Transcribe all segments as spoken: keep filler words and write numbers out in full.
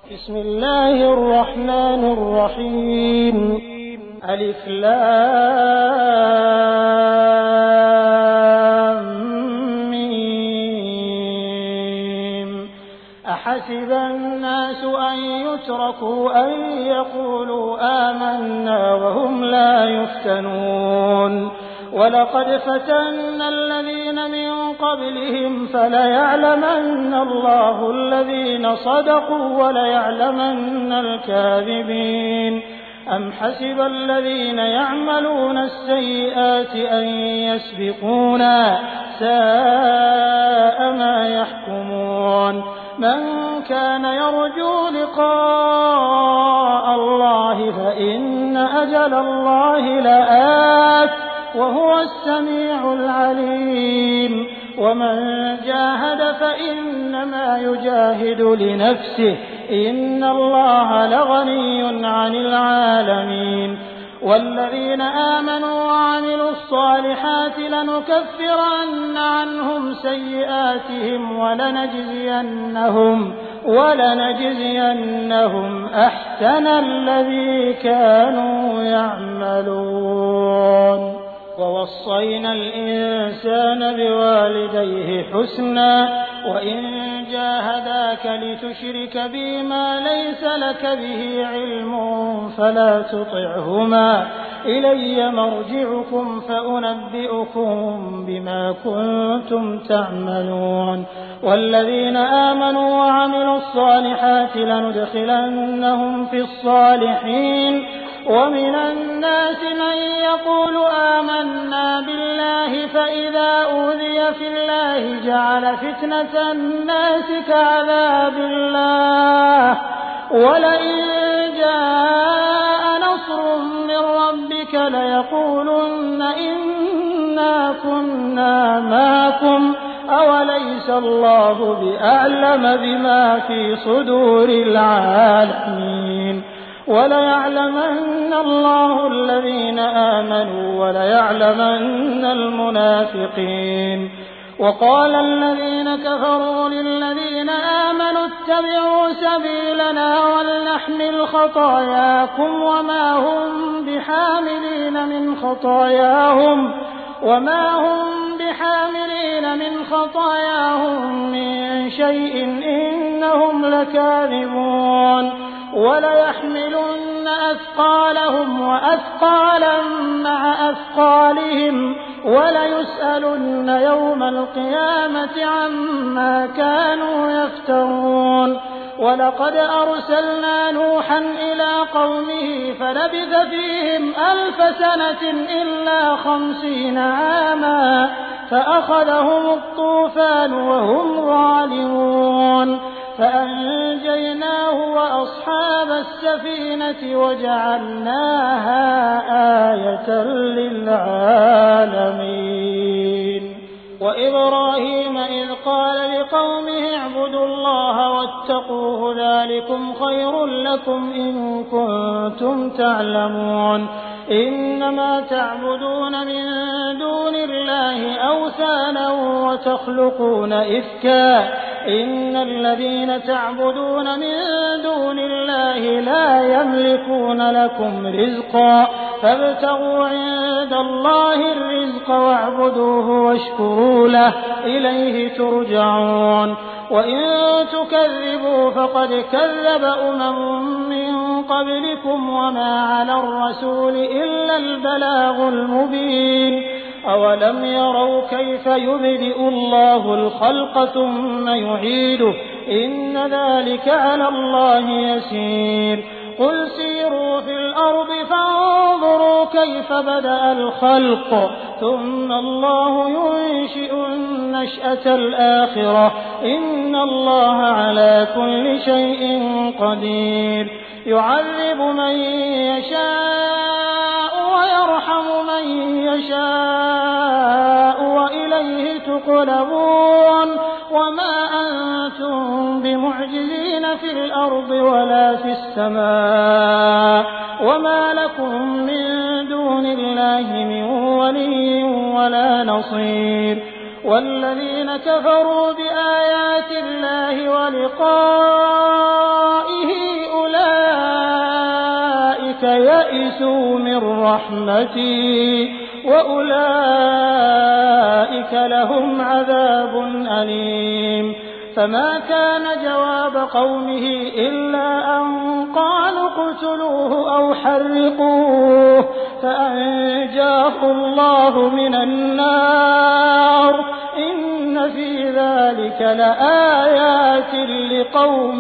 بسم الله الرحمن الرحيم. ألف لام ميم. أحسب الناس أن يتركوا أن يقولوا آمنا وهم لا يفتنون. ولقد فتنا الذين من قبلهم فليعلمن الله الذين صدقوا وليعلمن الكاذبين. أم حسب الذين يعملون السيئات أن يسبقونا ساء ما يحكمون. من كان يرجو لقاء الله فإن أجل الله لآت وهو السميع العليم. ومن جاهد فإنما يجاهد لنفسه إن الله لغني عن العالمين. والذين آمنوا وعملوا الصالحات لنكفرن عنهم سيئاتهم ولنجزينهم ولنجزينهم أحسن الذي كانوا يعملون. ووصينا الإنسان بوالديه حسنا وإن جاهداك لتشرك بي ما ليس لك به علم فلا تطعهما إلي مرجعكم فأنبئكم بما كنتم تعملون. والذين آمنوا وعملوا الصالحات لندخلنهم في الصالحين. ومن الناس من يقول آمنا بالله فإذا أوذي في الله جعل فتنة الناس كعذاب الله ولئن جاء نصر من ربك ليقولن إنا كنا معكم أوليس الله بأعلم بما في صدور العالمين. وليعلمن الله الذين آمنوا وليعلمن المنافقين. وقال الذين كفروا للذين آمنوا اتبعوا سبيلنا ولنحمل خطاياكم وما هم بحاملين من خطاياهم وما هم بحاملين من خطاياهم من شيء إنهم لكاذبون. وليحملن أثقالهم وأثقالا مع أثقالهم وليسألن يوم القيامة عما كانوا يفترون. ولقد أرسلنا نوحا إلى قومه فلبث فيهم ألف سنة إلا خمسين عاما فأخذهم الطوفان وهم ظالمون فأنجيناه وأصحاب السفينة وجعلناها آية للعالمين. وإبراهيم إذ قال لقومه اعبدوا الله واتقوه ذلكم خير لكم إن كنتم تعلمون. إنما تعبدون من دون الله أوثانا وتخلقون إفكا إن الذين تعبدون من دون الله لا يملكون لكم رزقا فابتغوا عند الله الرزق واعبدوه واشكروا له إليه ترجعون. وإن تكذبوا فقد كذب أمم من قبلكم وما على الرسول إلا البلاغ المبين. أولم يروا كيف يبدئ الله الخلق ثم يعيده إن ذلك على الله يسير. قل سيروا في الأرض فانظروا كيف بدأ الخلق ثم الله ينشئ النشأة الآخرة إن الله على كل شيء قدير. يعذب من يشاء ويرحم من يشاء وإليه تقلبون. وما أنتم بمعجزين في الأرض ولا في السماء وما لكم من دون الله من ولي ولا نصير. والذين كفروا بآيات الله ولقائه يئسوا من رحمتي وأولئك لهم عذاب أليم. فما كان جواب قومه إلا أن قالوا اقتلوه أو حرقوه فأنجاه الله من النار إن في ذلك لآيات لقوم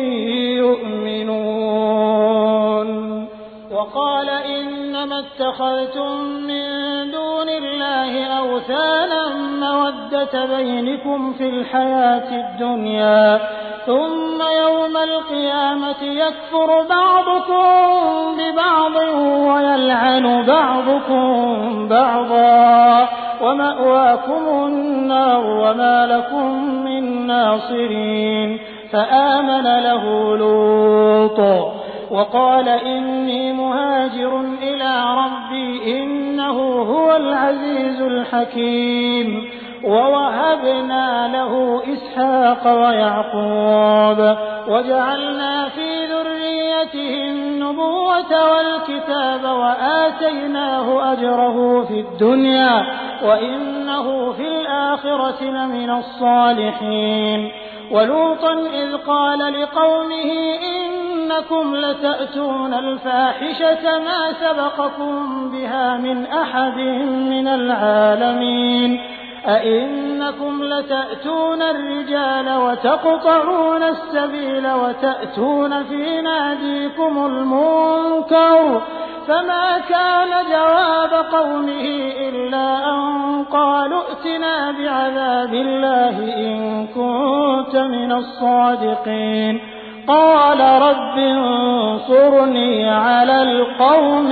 يؤمنون. وقال إنما اتخذتم من دون الله أوثانا مودة بينكم في الحياة الدنيا ثم يوم القيامة يكفر بعضكم ببعض ويلعن بعضكم بعضا ومأواكم النار وما لكم من ناصرين. فآمن له لوط وقال إني مهاجر إلى ربي إنه هو العزيز الحكيم. ووهبنا له إسحاق ويعقوب وجعلنا في ذريته النبوة والكتاب وآتيناه أجره في الدنيا وإنه في الآخرة لمن الصالحين. ولوطا إذ قال لقومه إنكم لتأتون الفاحشة ما سبقكم بها من أحد من العالمين أئنكم لتأتون الرجال وتقطعون السبيل وتأتون في ناديكم المنكر. فما كان جواب قومه إلا أن قالوا ائتنا بعذاب الله إن كنت من الصادقين. قال رب انصرني على القوم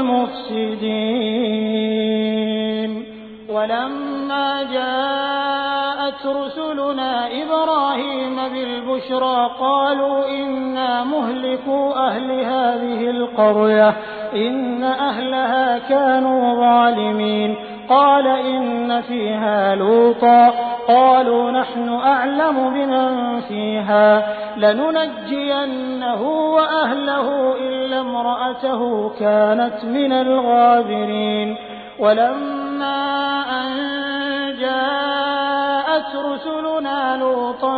المفسدين. ولما جاءت رسلنا إبراهيم بالبشرى قالوا إنا مهلكو أهل هذه القرية إن أهلها كانوا ظالمين. قال إن فيها لوطا قالوا نحن أعلم بمن فيها لننجينه وأهله إلا امرأته كانت من الغابرين. ولما أن جاءت رسلنا لوطا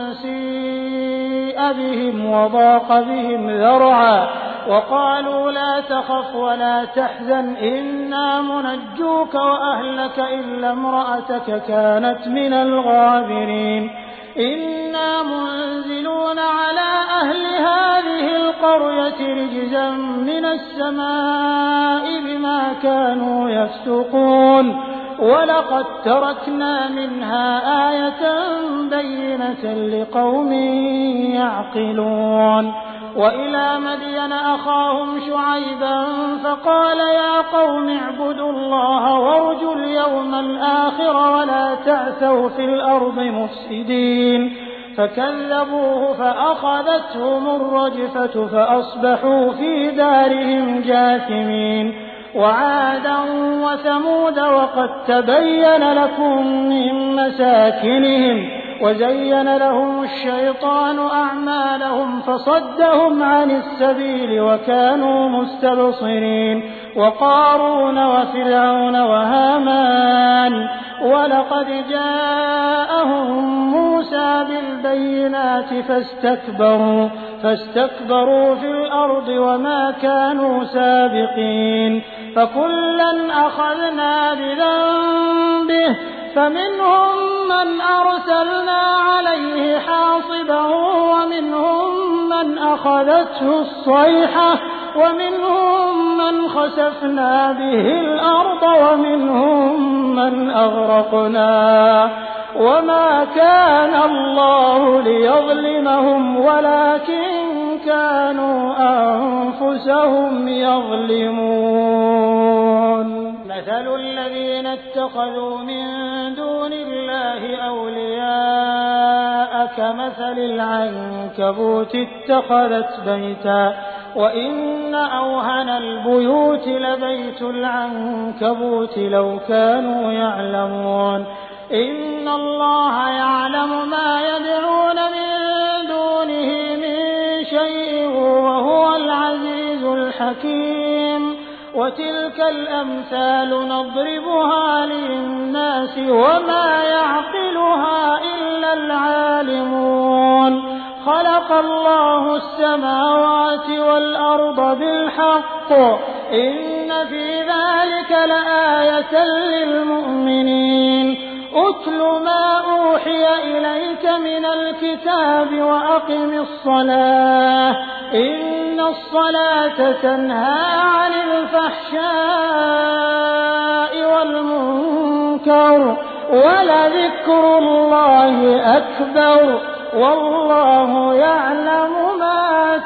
سيء بهم وضاق بهم ذرعا وقالوا لا تخف ولا تحزن إنا منجوك وأهلك إلا امرأتك كانت من الغابرين. إنا منزلون على أهل هذه القرية رجزا من السماء بما كانوا يفسقون. ولقد تركنا منها آية بينة لقوم يعقلون. وإلى مدين أخاهم شعيبا فقال يا قوم اعبدوا الله وارجوا اليوم الآخر ولا تعثوا في الأرض مفسدين. فكذبوه فأخذتهم الرجفة فأصبحوا في دارهم جاثمين. وعادا وثمود وقد تبين لكم من مساكنهم وزين لهم الشيطان أعمالهم فصدهم عن السبيل وكانوا مستبصرين. وقارون وفرعون وهامان ولقد جاءهم موسى بالبينات فاستكبروا فاستكبروا في الأرض وما كانوا سابقين. فكلا أخذنا بذنبه فمنهم من أرسلنا عليه حاصبا ومنهم من أخذته الصيحة ومنهم من خسفنا به الأرض ومنهم من أغرقنا. وما كان الله ليظلمهم ولكن كانوا أنفسهم يظلمون. مثل الذين اتخذوا من دون الله أولياء كمثل العنكبوت اتخذت بيتا وإن أوهن البيوت لبيت العنكبوت لو كانوا يعلمون. إن الله يعلم ما يدعون من دونه من شيء وهو العزيز الحكيم. الحكيم وتلك الأمثال نضربها للناس وما يعقلها إلا العالمون خلق الله السماوات والأرض بالحق إن في ذلك لآية للمؤمنين أتل ما أوحي إليك من الكتاب وأقم الصلاة إن الصلاة تنهى عن الفحشاء والمنكر ولذكر الله أكبر والله يعلم ما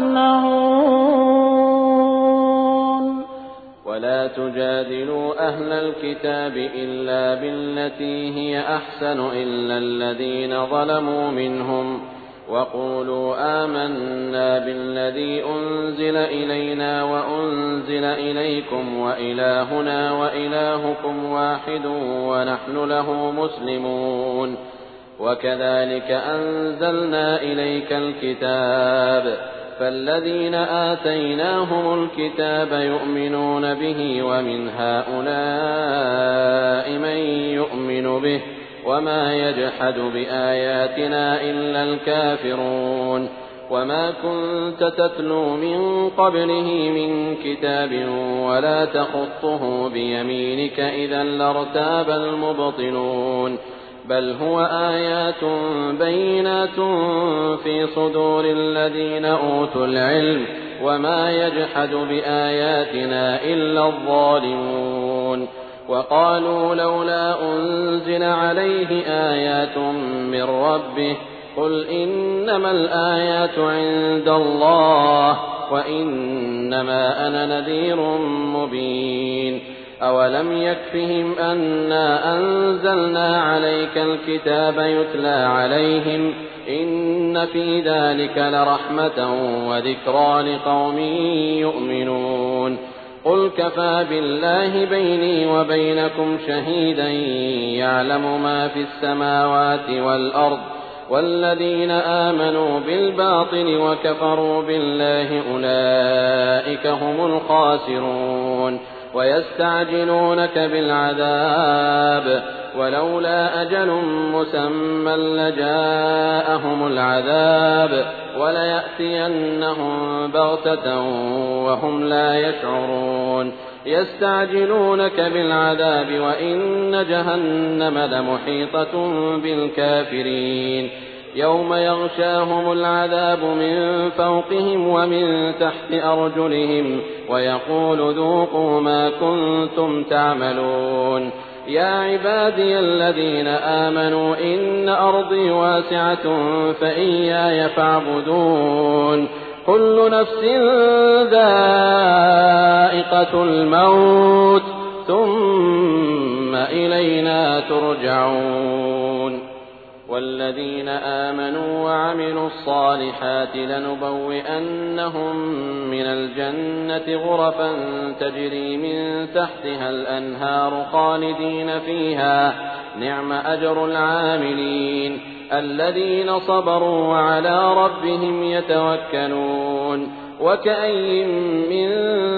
تصنعون. ولا تجادلوا أهل الكتاب إلا بالتي هي أحسن إلا الذين ظلموا منهم وقولوا آمنا بالذي أنزل إلينا وأنزل إليكم وإلهنا وإلهكم واحد ونحن له مسلمون وكذلك أنزلنا إليك الكتاب فالذين آتيناهم الكتاب يؤمنون به ومن هؤلاء من يؤمن به وما يجحد بآياتنا إلا الكافرون وما كنت تتلو من قبله من كتاب ولا تخطه بيمينك إذا لارتاب المبطلون بل هو آيات بينات في صدور الذين أوتوا العلم وما يجحد بآياتنا إلا الظالمون وقالوا لولا أنزل عليه آيات من ربه قل إنما الآيات عند الله وإنما أنا نذير مبين أولم يكفهم أنا أنزلنا عليك الكتاب يتلى عليهم إن في ذلك لرحمة وذكرى لقوم يؤمنون قل كفى بالله بيني وبينكم شهيدا يعلم ما في السماوات والأرض والذين آمنوا بالباطل وكفروا بالله أولئك هم الخاسرون ويستعجلونك بالعذاب ولولا أجل مسمى لجاءهم العذاب وليأتينهم بغتة وهم لا يشعرون يستعجلونك بالعذاب وإن جهنم لمحيطة بالكافرين يوم يغشاهم العذاب من فوقهم ومن تحت أرجلهم ويقول ذوقوا ما كنتم تعملون يا عبادي الذين آمنوا إن أرضي واسعة فإياي فاعبدون كل نفس ذائقة الموت ثم إلينا ترجعون والذين آمنوا وعملوا الصالحات لنبوئنهم من الجنة غرفا تجري من تحتها الأنهار خالدين فيها نعم أجر العاملين الذين صبروا وعلى ربهم يتوكلون وكأي من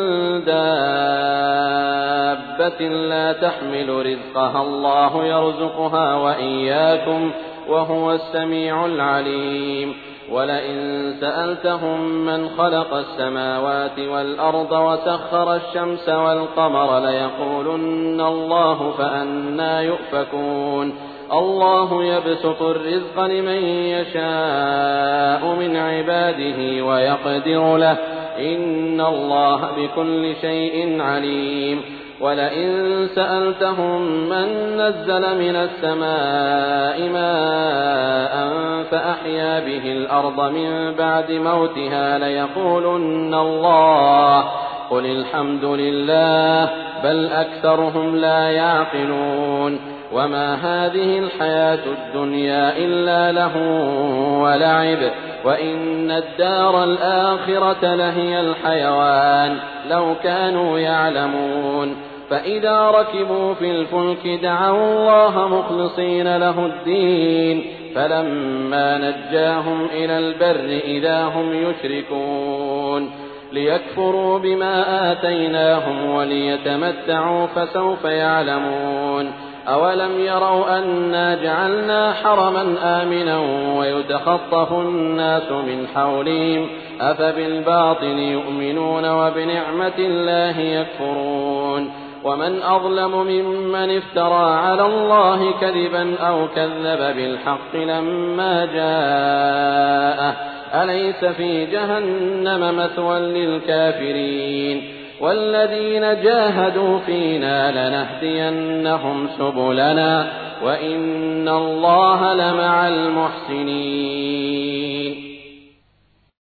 دابة لا تحمل رزقها الله يرزقها وإياكم وهو السميع العليم ولئن سألتهم من خلق السماوات والأرض وسخر الشمس والقمر ليقولن الله فأنى يؤفكون الله يبسط الرزق لمن يشاء من عباده ويقدر له إن الله بكل شيء عليم ولئن سألتهم من نزل من السماء ماء فأحيا به الأرض من بعد موتها ليقولن الله قل الحمد لله بل أكثرهم لا يعقلون وما هذه الحياة الدنيا إلا لهو ولعب وإن الدار الآخرة لهي الحيوان لو كانوا يعلمون فإذا ركبوا في الفلك دعوا الله مخلصين له الدين فلما نجاهم إلى البر إذا هم يشركون ليكفروا بما آتيناهم وليتمتعوا فسوف يعلمون أولم يروا أنا جعلنا حرما آمنا ويتخطف الناس من حولهم أفبالباطل يؤمنون وبنعمة الله يكفرون ومن أظلم ممن افترى على الله كذبا أو كذب بالحق لما جاءه أليس في جهنم مثوى للكافرين والذين جاهدوا فينا لنهدينهم سبلنا وإن الله لمع المحسنين